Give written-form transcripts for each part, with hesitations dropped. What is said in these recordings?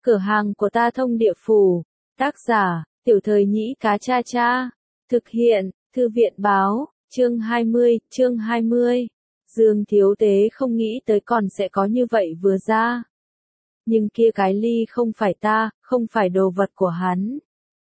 Cửa hàng của ta thông địa phủ. Tác giả, Tiểu Thời Nhĩ Cá Cha Cha. Thực hiện, Thư viện báo, chương 20. Dương Thiếu Tế không nghĩ tới còn sẽ có như vậy vừa ra. Nhưng kia cái ly không phải ta, không phải đồ vật của hắn.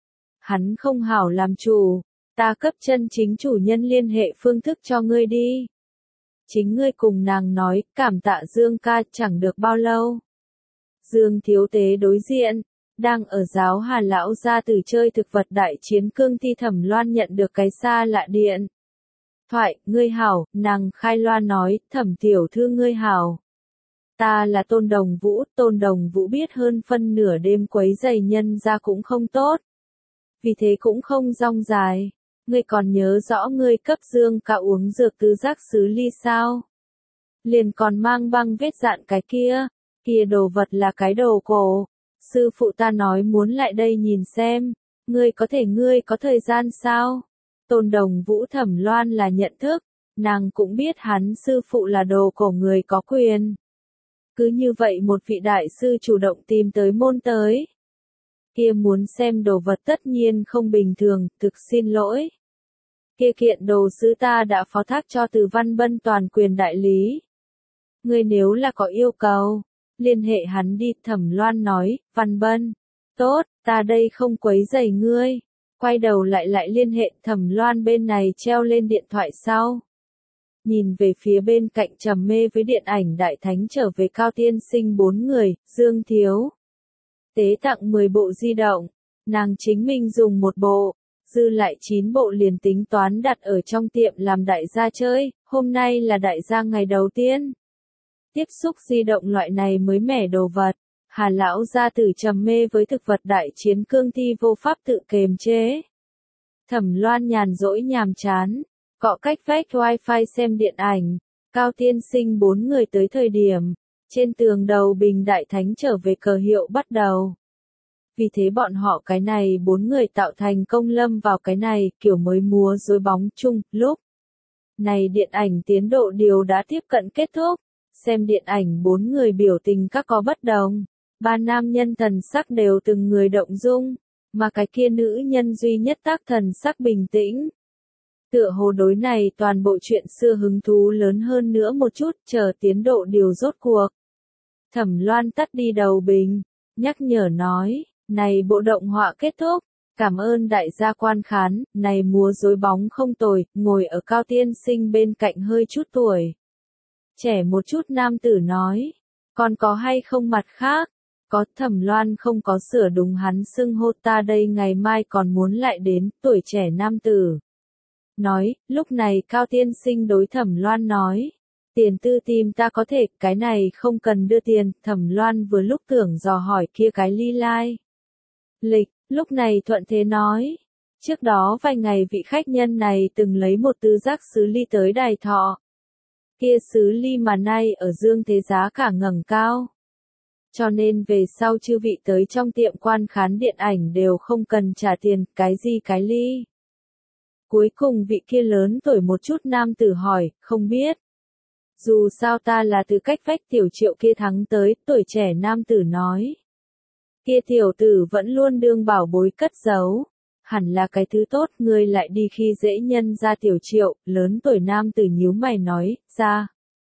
Hắn không hảo làm chủ, ta cấp chân chính chủ nhân liên hệ phương thức cho ngươi đi. Chính ngươi cùng nàng nói, cảm tạ Dương ca chẳng được bao lâu. Dương Thiếu Tế đối diện, đang ở giáo Hà lão gia tử chơi thực vật đại chiến cương thi Thẩm Loan nhận được cái xa lạ điện. Thoại, ngươi hảo, nàng khai loa nói, Thẩm tiểu thư ngươi hảo. Ta là Tôn Đồng Vũ biết hơn phân nửa đêm quấy giày nhân ra cũng không tốt. Vì thế cũng không rong dài. Ngươi còn nhớ rõ ngươi cấp Dương ca uống dược tứ giác xứ ly sao? Liền còn mang băng vết dạn cái kia đồ vật là cái đồ cổ. Sư phụ ta nói muốn lại đây nhìn xem, ngươi có thời gian sao? Tôn Đồng Vũ Thẩm Loan là nhận thức, nàng cũng biết hắn sư phụ là đồ cổ người có quyền. Cứ như vậy một vị đại sư chủ động tìm tới môn tới. Kia muốn xem đồ vật tất nhiên không bình thường, thực xin lỗi. Kia kiện đồ sứ ta đã phó thác cho Từ Văn Bân toàn quyền đại lý. Ngươi nếu là có yêu cầu, liên hệ hắn đi. Thẩm Loan nói, Văn Bân. Tốt, ta đây không quấy rầy ngươi. Quay đầu lại liên hệ. Thẩm Loan bên này treo lên điện thoại sau. Nhìn về phía bên cạnh trầm mê với điện ảnh đại thánh trở về Cao Tiên Sinh 4 người, Dương Thiếu Tế tặng 10 bộ di động, nàng chính mình dùng 1 bộ, dư lại 9 bộ liền tính toán đặt ở trong tiệm làm đại gia chơi, hôm nay là đại gia ngày đầu tiên. Tiếp xúc di động loại này mới mẻ đồ vật, Hà lão gia tử trầm mê với thực vật đại chiến cương thi vô pháp tự kiềm chế. Thẩm Loan nhàn rỗi nhàm chán, cọ cách vách wifi xem điện ảnh, Cao Tiên Sinh 4 người tới thời điểm, trên tường đầu bình đại thánh trở về cờ hiệu bắt đầu. Vì thế bọn họ cái này 4 người tạo thành công lâm vào cái này kiểu mới múa rối bóng chung, lúc này điện ảnh tiến độ điều đã tiếp cận kết thúc, xem điện ảnh 4 người biểu tình các có bất đồng, 3 nam nhân thần sắc đều từng người động dung, mà cái kia nữ nhân duy nhất tác thần sắc bình tĩnh. Tựa hồ đối này toàn bộ chuyện xưa hứng thú lớn hơn nữa một chút, chờ tiến độ điều rốt cuộc. Thẩm Loan tắt đi đầu bình, nhắc nhở nói, này bộ động họa kết thúc, cảm ơn đại gia quan khán, này múa rối bóng không tồi, ngồi ở Cao Tiên Sinh bên cạnh hơi chút tuổi. Trẻ một chút nam tử nói, còn có hay không mặt khác? Có. Thẩm Loan không có sửa đúng hắn xưng hô. Ta đây ngày mai còn muốn lại đến. Tuổi trẻ nam tử nói, lúc này Cao Tiên Sinh đối Thẩm Loan nói, tiền tư tìm ta có thể, cái này không cần đưa tiền. Thẩm Loan vừa lúc tưởng dò hỏi kia cái ly lai lịch, lúc này thuận thế nói, trước đó vài ngày vị khách nhân này từng lấy một tứ giác sứ ly tới đài thọ. Kia sứ ly mà nay ở dương thế giá cả ngẩng cao. Cho nên về sau chư vị tới trong tiệm quan khán điện ảnh đều không cần trả tiền, cái gì cái ly. Cuối cùng vị kia lớn tuổi một chút nam tử hỏi, không biết. Dù sao ta là từ cách vách tiểu Triệu kia thắng tới, tuổi trẻ nam tử nói. Kia tiểu tử vẫn luôn đương bảo bối cất giấu. Hẳn là cái thứ tốt, ngươi lại đi khi dễ nhân ra tiểu Triệu. Lớn tuổi nam tử nhíu mày nói, ra.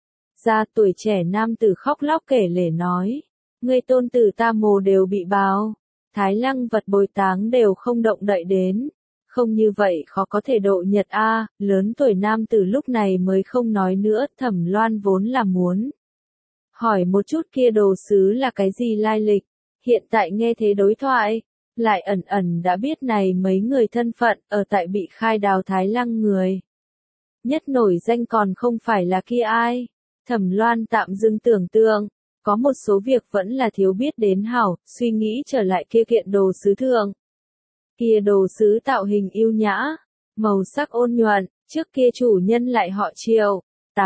Tuổi trẻ nam tử khóc lóc kể lể nói. Ngươi tôn tử ta mồ đều bị báo. Thái lăng vật bồi táng đều không động đậy đến. Không như vậy khó có thể độ nhật a. Lớn tuổi nam tử lúc này mới không nói nữa. Thẩm Loan vốn là muốn hỏi một chút kia đồ sứ là cái gì lai lịch. Hiện tại nghe thế đối thoại, lại ẩn đã biết này mấy người thân phận ở tại bị khai đào Thái lăng người. Nhất nổi danh còn không phải là kia ai. Thẩm Loan tạm dừng tưởng tượng, có một số việc vẫn là thiếu biết đến hảo, suy nghĩ trở lại kia kiện đồ sứ thượng. Kia đồ sứ tạo hình yêu nhã, màu sắc ôn nhuận, trước kia chủ nhân lại họ Triệu,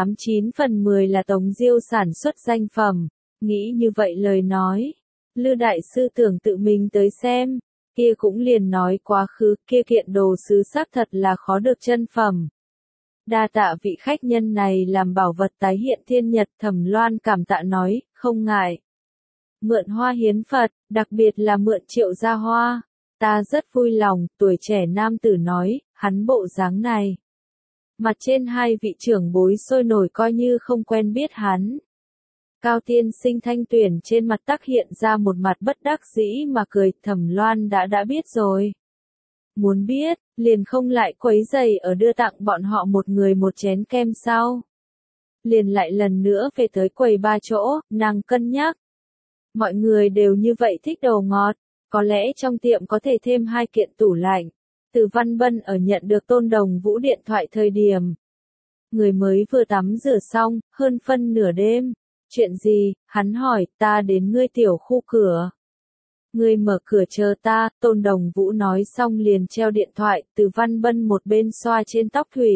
89/10 là Tống Diêu sản xuất danh phẩm, nghĩ như vậy lời nói. Lư đại sư tưởng tự mình tới xem, kia cũng liền nói quá khứ, kia kiện đồ sứ xác thật là khó được chân phẩm. Đa tạ vị khách nhân này làm bảo vật tái hiện thiên nhật. Thẩm Loan cảm tạ nói, không ngại. mượn hoa hiến Phật, đặc biệt là mượn Triệu gia hoa. Ta rất vui lòng, tuổi trẻ nam tử nói, hắn bộ dáng này. Mặt trên hai vị trưởng bối sôi nổi coi như không quen biết hắn. Cao tiên sinh thanh tuyển trên mặt tắc hiện ra một mặt bất đắc dĩ mà cười, Thẩm Loan đã biết rồi. Muốn biết, liền không lại quấy rầy ở đưa tặng bọn họ một người một chén kem sau. Liền lại lần nữa về tới quầy ba chỗ, nàng cân nhắc. Mọi người đều như vậy thích đồ ngọt, có lẽ trong tiệm có thể thêm 2 kiện tủ lạnh. Từ Văn Bân ở nhận được Tôn Đồng Vũ điện thoại thời điểm. Người mới vừa tắm rửa xong, hơn phân nửa đêm. Chuyện gì? Hắn hỏi, ta đến ngươi tiểu khu cửa. Ngươi mở cửa chờ ta, Tôn Đồng Vũ nói xong liền treo điện thoại, Từ Văn Bân một bên xoa trên tóc thủy.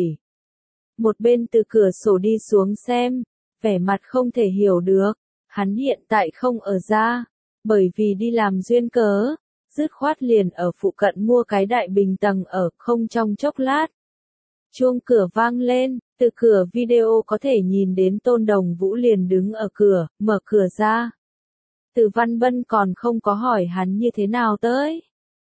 Một bên từ cửa sổ đi xuống xem, vẻ mặt không thể hiểu được. Hắn hiện tại không ở ra, bởi vì đi làm duyên cớ, dứt khoát liền ở phụ cận mua cái đại bình tầng ở, không trong chốc lát. Chuông cửa vang lên, từ cửa video có thể nhìn đến Tôn Đồng Vũ liền đứng ở cửa, mở cửa ra. Từ Văn Bân còn không có hỏi hắn như thế nào tới.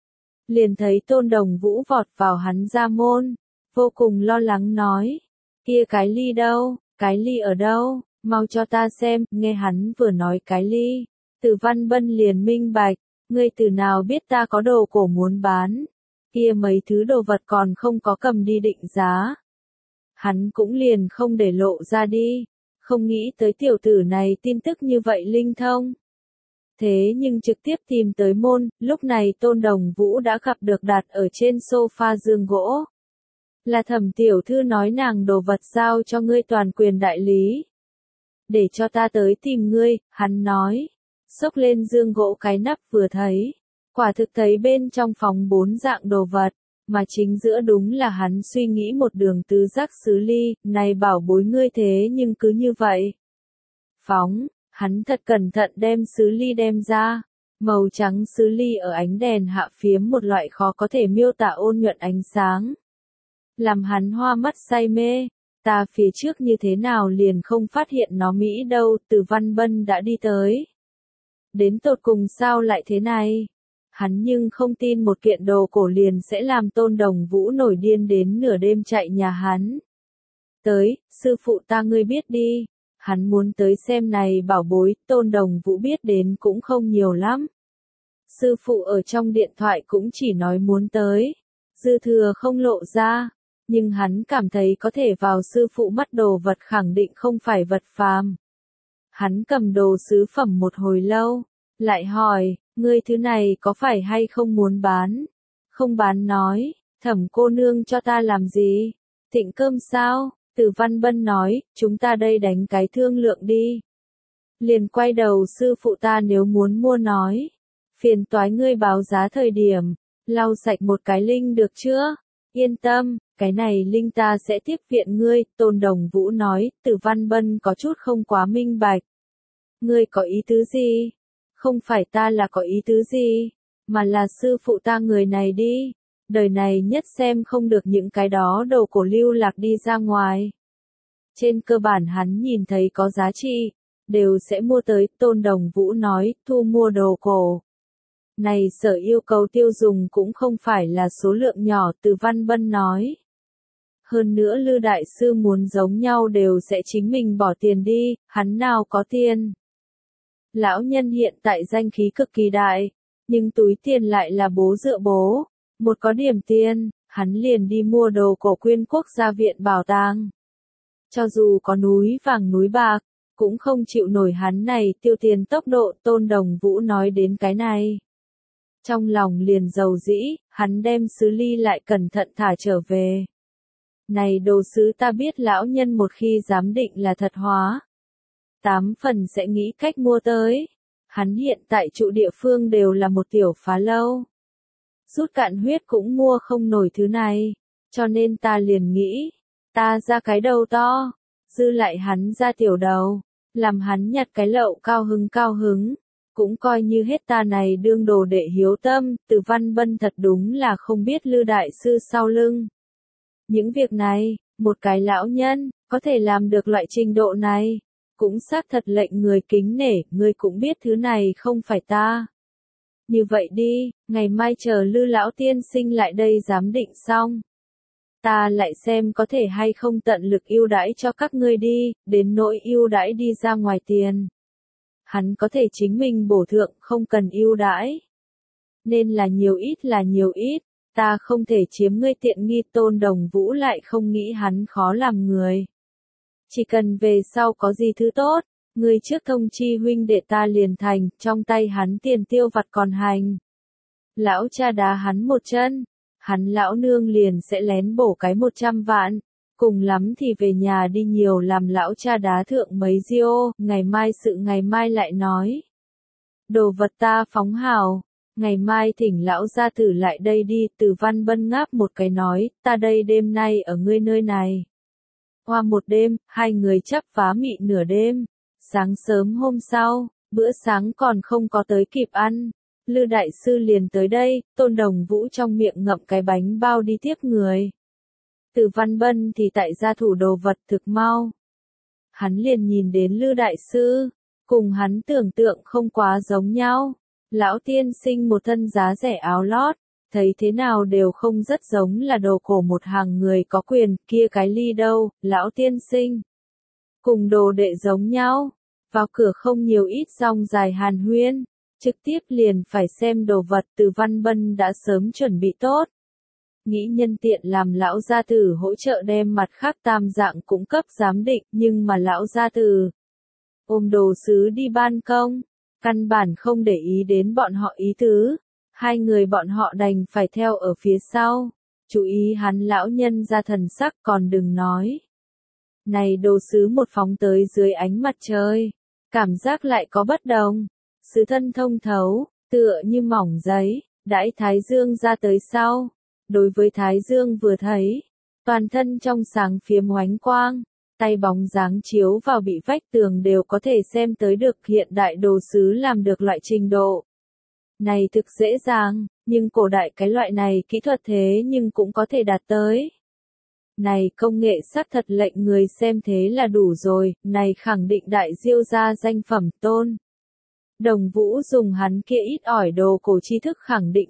Liền thấy Tôn Đồng Vũ vọt vào hắn ra môn, vô cùng lo lắng nói. Kia cái ly đâu, cái ly ở đâu, mau cho ta xem, nghe hắn vừa nói cái ly. Từ Văn Bân liền minh bạch, ngươi từ nào biết ta có đồ cổ muốn bán. Kia mấy thứ đồ vật còn không có cầm đi định giá. Hắn cũng liền không để lộ ra đi, không nghĩ tới tiểu tử này tin tức như vậy linh thông. Thế nhưng trực tiếp tìm tới môn, lúc này Tôn Đồng Vũ đã gặp được đặt ở trên sofa giường gỗ. Là Thẩm tiểu thư nói nàng đồ vật giao cho ngươi toàn quyền đại lý. Để cho ta tới tìm ngươi, hắn nói. Xốc lên giường gỗ cái nắp vừa thấy. Quả thực thấy bên trong phòng 4 dạng đồ vật, mà chính giữa đúng là hắn suy nghĩ một đường tứ giác sứ ly, này bảo bối ngươi thế nhưng cứ như vậy. Phóng, hắn thật cẩn thận đem sứ ly đem ra, màu trắng sứ ly ở ánh đèn hạ phiếm một loại khó có thể miêu tả ôn nhuận ánh sáng. Làm hắn hoa mắt say mê, ta phía trước như thế nào liền không phát hiện nó mỹ đâu, Từ Văn Bân đã đi tới. Đến tột cùng sao lại thế này? Hắn nhưng không tin một kiện đồ cổ liền sẽ làm Tôn Đồng Vũ nổi điên đến nửa đêm chạy nhà hắn. Tới, sư phụ ta ngươi biết đi. Hắn muốn tới xem này bảo bối, Tôn Đồng Vũ biết đến cũng không nhiều lắm. Sư phụ ở trong điện thoại cũng chỉ nói muốn tới. Dư thừa không lộ ra. Nhưng hắn cảm thấy có thể vào sư phụ mắt đồ vật khẳng định không phải vật phàm. Hắn cầm đồ sứ phẩm một hồi lâu. Lại hỏi, ngươi thứ này có phải hay không muốn bán? Không bán nói, Thẩm cô nương cho ta làm gì? Thịnh cơm sao? Từ Văn Bân nói, chúng ta đây đánh cái thương lượng đi. Liền quay đầu sư phụ ta nếu muốn mua nói. Phiền toái ngươi báo giá thời điểm, lau sạch một cái linh được chưa? Yên tâm, cái này linh ta sẽ tiếp viện ngươi, Tôn Đồng Vũ nói, Từ Văn Bân có chút không quá minh bạch. Ngươi có ý tứ gì? Không phải ta là có ý tứ gì, mà là sư phụ ta người này đi. Đời này nhất xem không được những cái đó đồ cổ lưu lạc đi ra ngoài. Trên cơ bản hắn nhìn thấy có giá trị, đều sẽ mua tới, Tôn Đồng Vũ nói, thu mua đồ cổ. Này sở yêu cầu tiêu dùng cũng không phải là số lượng nhỏ, Từ Văn Bân nói. Hơn nữa Lư Đại Sư muốn giống nhau đều sẽ chính mình bỏ tiền đi, hắn nào có tiền. Lão nhân hiện tại danh khí cực kỳ đại, nhưng túi tiền lại là bố dựa bố. Một có điểm tiền, hắn liền đi mua đồ cổ quyên quốc gia viện bảo tàng. Cho dù có núi vàng núi bạc, cũng không chịu nổi hắn này tiêu tiền tốc độ, Tôn Đồng Vũ nói đến cái này. Trong lòng liền dầu dĩ, hắn đem sứ ly lại cẩn thận thả trở về. Này đồ sứ ta biết lão nhân một khi giám định là thật hóa. 8 phần sẽ nghĩ cách mua tới. Hắn hiện tại trụ địa phương đều là một tiểu phá lâu. Rút cạn huyết cũng mua không nổi thứ này. Cho nên ta liền nghĩ, ta ra cái đầu to, dư lại hắn ra tiểu đầu, làm hắn nhặt cái lậu cao hứng. Cũng coi như hết ta này đương đồ đệ hiếu tâm, Từ Văn Bân thật đúng là không biết Lư Đại Sư sau lưng. Những việc này, một cái lão nhân, có thể làm được loại trình độ này. cũng xác thật lệnh người kính nể, ngươi cũng biết thứ này không phải ta. Như vậy đi, ngày mai chờ Lư lão tiên sinh lại đây giám định xong. Ta lại xem có thể hay không tận lực ưu đãi cho các ngươi đi, đến nỗi ưu đãi đi ra ngoài tiền. Hắn có thể chính mình bổ thượng, không cần ưu đãi. Nên là nhiều ít, ta không thể chiếm ngươi tiện nghi. Tôn Đồng Vũ lại không nghĩ hắn khó làm người. Chỉ cần về sau có gì thứ tốt, ngươi trước thông chi huynh đệ ta liền thành, trong tay hắn tiền tiêu vặt còn hành. Lão cha đá hắn một chân, hắn lão nương liền sẽ lén bổ cái 100 vạn, cùng lắm thì về nhà đi nhiều làm lão cha đá thượng mấy diô, ngày mai sự ngày mai lại nói. Đồ vật ta phóng hào, ngày mai thỉnh lão gia tử lại đây đi. Từ Văn Bân ngáp một cái nói, ta đây đêm nay ở ngươi nơi này. Qua một đêm, hai người chắp vá mị nửa đêm. Sáng sớm hôm sau, bữa sáng còn không có tới kịp ăn. Lư đại sư liền tới đây, Tôn Đồng Vũ trong miệng ngậm cái bánh bao đi tiếp người. Từ Văn Bân thì tại gia thủ đồ vật thực mau. Hắn liền nhìn đến Lư đại sư, cùng hắn tưởng tượng không quá giống nhau. Lão tiên sinh một thân giá rẻ áo lót, thấy thế nào đều không rất giống là đồ cổ một hàng người có quyền. Kia cái ly đâu, lão tiên sinh? Cùng đồ đệ giống nhau, vào cửa không nhiều ít dòng dài hàn huyên, trực tiếp liền phải xem đồ vật. Từ Văn Bân đã sớm chuẩn bị tốt. Nghĩ nhân tiện làm lão gia tử hỗ trợ đem mặt khác tam dạng cũng cấp giám định, nhưng mà lão gia tử ôm đồ sứ đi ban công, căn bản không để ý đến bọn họ ý tứ. Hai người bọn họ đành phải theo ở phía sau, chú ý hắn lão nhân ra thần sắc. Còn đừng nói, này đồ sứ một phóng tới dưới ánh mặt trời, cảm giác lại có bất đồng. Sứ thân thông thấu, tựa như mỏng giấy, đãi thái dương ra tới sau. Đối với thái dương vừa thấy, toàn thân trong sáng phiếm oánh quang, tay bóng dáng chiếu vào bị vách tường đều có thể xem tới được. Hiện đại đồ sứ làm được loại trình độ này thực dễ dàng, nhưng cổ đại cái loại này kỹ thuật thế nhưng cũng có thể đạt tới. Này công nghệ sắc thật lệnh người xem thế là đủ rồi, này khẳng định đại diêu gia danh phẩm. Tôn Đồng Vũ dùng hắn kia ít ỏi đồ cổ tri thức khẳng định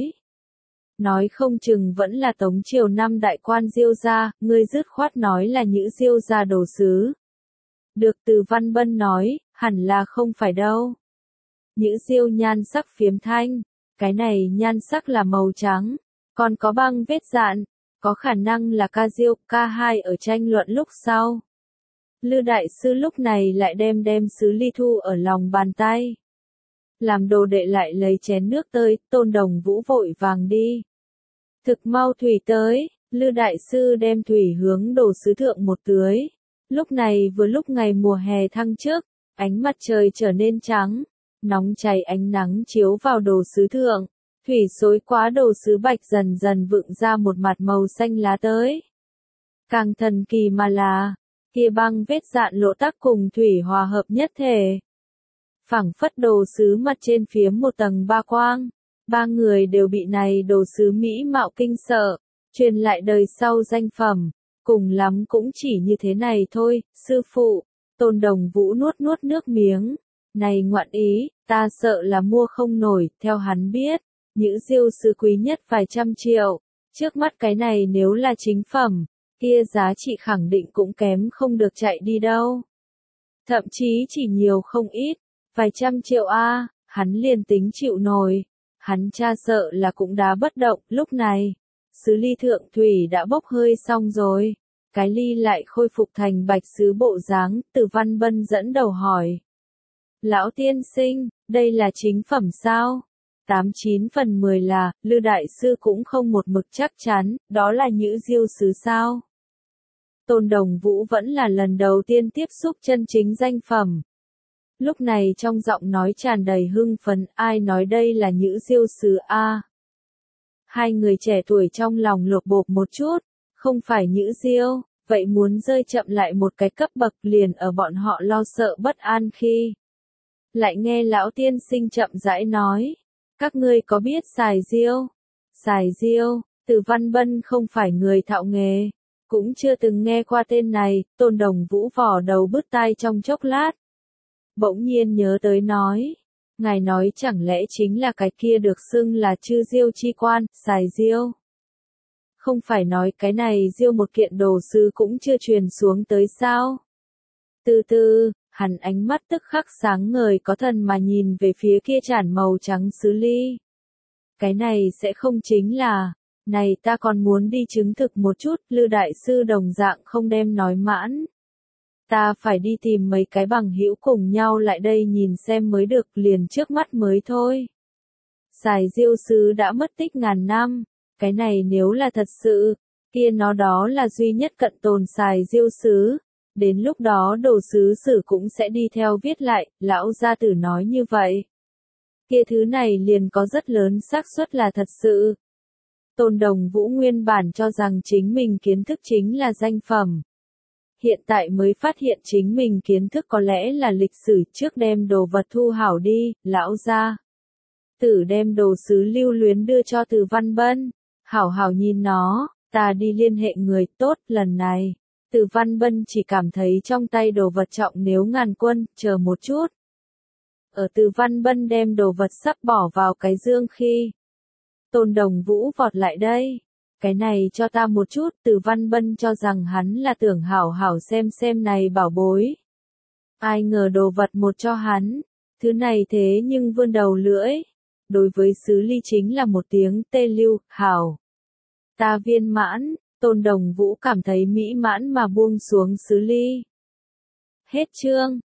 nói không chừng vẫn là Tống Triều năm đại quan diêu gia. Ngươi dứt khoát nói là Nhữ diêu gia đồ sứ. Được. Từ Văn Bân nói, hẳn là không phải đâu. Nhữ diêu nhan sắc phiếm thanh, cái này nhan sắc là màu trắng, còn có băng vết dạn, có khả năng là ca diêu. K2 ở tranh luận lúc sau. Lư đại sư lúc này lại đem sứ ly thu ở lòng bàn tay. Làm đồ đệ lại lấy chén nước tới. Tôn Đồng Vũ vội vàng đi. Thực mau thủy tới, Lư đại sư đem thủy hướng đồ sứ thượng một tưới. Lúc này vừa lúc ngày mùa hè thăng trước, ánh mặt trời trở nên trắng, nóng cháy ánh nắng chiếu vào đồ sứ thượng, thủy xối quá đồ sứ bạch dần dần vựng ra một mặt màu xanh lá tới. Càng thần kỳ mà là, kia băng vết dạn lộ tắc cùng thủy hòa hợp nhất thể. Phảng phất đồ sứ mặt trên phiếm một tầng ba quang. Ba người đều bị này đồ sứ mỹ mạo kinh sợ, truyền lại đời sau danh phẩm, cùng lắm cũng chỉ như thế này thôi. Sư phụ, Tôn Đồng Vũ nuốt nước miếng, này ngoạn ý, ta sợ là mua không nổi. Theo hắn biết, Nhữ diêu sứ quý nhất vài trăm triệu, trước mắt cái này nếu là chính phẩm, kia giá trị khẳng định cũng kém không được chạy đi đâu. Thậm chí chỉ nhiều không ít, vài trăm triệu a, hắn liền tính chịu nổi. Hắn cha sợ là cũng đá bất động. Lúc này, sứ ly thượng thủy đã bốc hơi xong rồi, cái ly lại khôi phục thành bạch sứ bộ dáng. Từ Văn Bân dẫn đầu hỏi, lão tiên sinh, đây là chính phẩm sao? 89 phần 10 là. Lư đại sư cũng không một mực chắc chắn, đó là Nhữ diêu sứ sao? Tôn Đồng Vũ vẫn là lần đầu tiên tiếp xúc chân chính danh phẩm. Lúc này trong giọng nói tràn đầy hưng phấn. Ai nói đây là Nhữ diêu sứ a? Hai người trẻ tuổi trong lòng lột bột một chút, không phải Nhữ diêu, vậy muốn rơi chậm lại một cái cấp bậc. Liền ở bọn họ lo sợ bất an khi lại nghe lão tiên sinh chậm rãi nói, các ngươi có biết xài diêu? Xài diêu, Từ Văn Bân không phải người thạo nghề, cũng chưa từng nghe qua tên này, Tôn Đồng Vũ vò đầu bứt tai trong chốc lát. Bỗng nhiên nhớ tới nói. Ngài nói chẳng lẽ chính là cái kia được xưng là chư diêu chi quan, xài diêu. Không phải nói cái này diêu một kiện đồ sứ cũng chưa truyền xuống tới sao? Từ từ, hắn ánh mắt tức khắc sáng ngời có thần mà nhìn về phía kia chản màu trắng sứ ly. Cái này sẽ không chính là, này ta còn muốn đi chứng thực một chút, Lư đại sư đồng dạng không đem nói mãn. Ta phải đi tìm mấy cái bằng hữu cùng nhau lại đây nhìn xem mới được, liền trước mắt mới thôi. Xài diêu sứ đã mất tích ngàn năm, cái này nếu là thật sự, kia nó đó là duy nhất cận tồn xài diêu sứ. Đến lúc đó đồ sứ sử cũng sẽ đi theo viết lại, lão gia tử nói như vậy. Kia thứ này liền có rất lớn xác suất là thật sự. Tôn Đồng Vũ nguyên bản cho rằng chính mình kiến thức chính là danh phẩm. Hiện tại mới phát hiện chính mình kiến thức có lẽ là lịch sử, trước đem đồ vật thu hảo đi, lão gia tử đem đồ sứ lưu luyến đưa cho Từ Văn Bân. Hảo hảo nhìn nó, ta đi liên hệ người tốt lần này. Từ Văn Bân chỉ cảm thấy trong tay đồ vật trọng nếu ngàn quân, chờ một chút. Ở Từ Văn Bân đem đồ vật sắp bỏ vào cái dương khi Tôn Đồng Vũ vọt lại đây. Cái này cho ta một chút, Từ Văn Bân cho rằng hắn là tưởng hảo hảo xem này bảo bối. Ai ngờ đồ vật một cho hắn, thứ này thế nhưng vươn đầu lưỡi. Đối với sứ ly chính là một tiếng tê lưu, hảo. Ta viên mãn. Tôn Đồng Vũ cảm thấy mỹ mãn mà buông xuống sứ ly. Hết chương.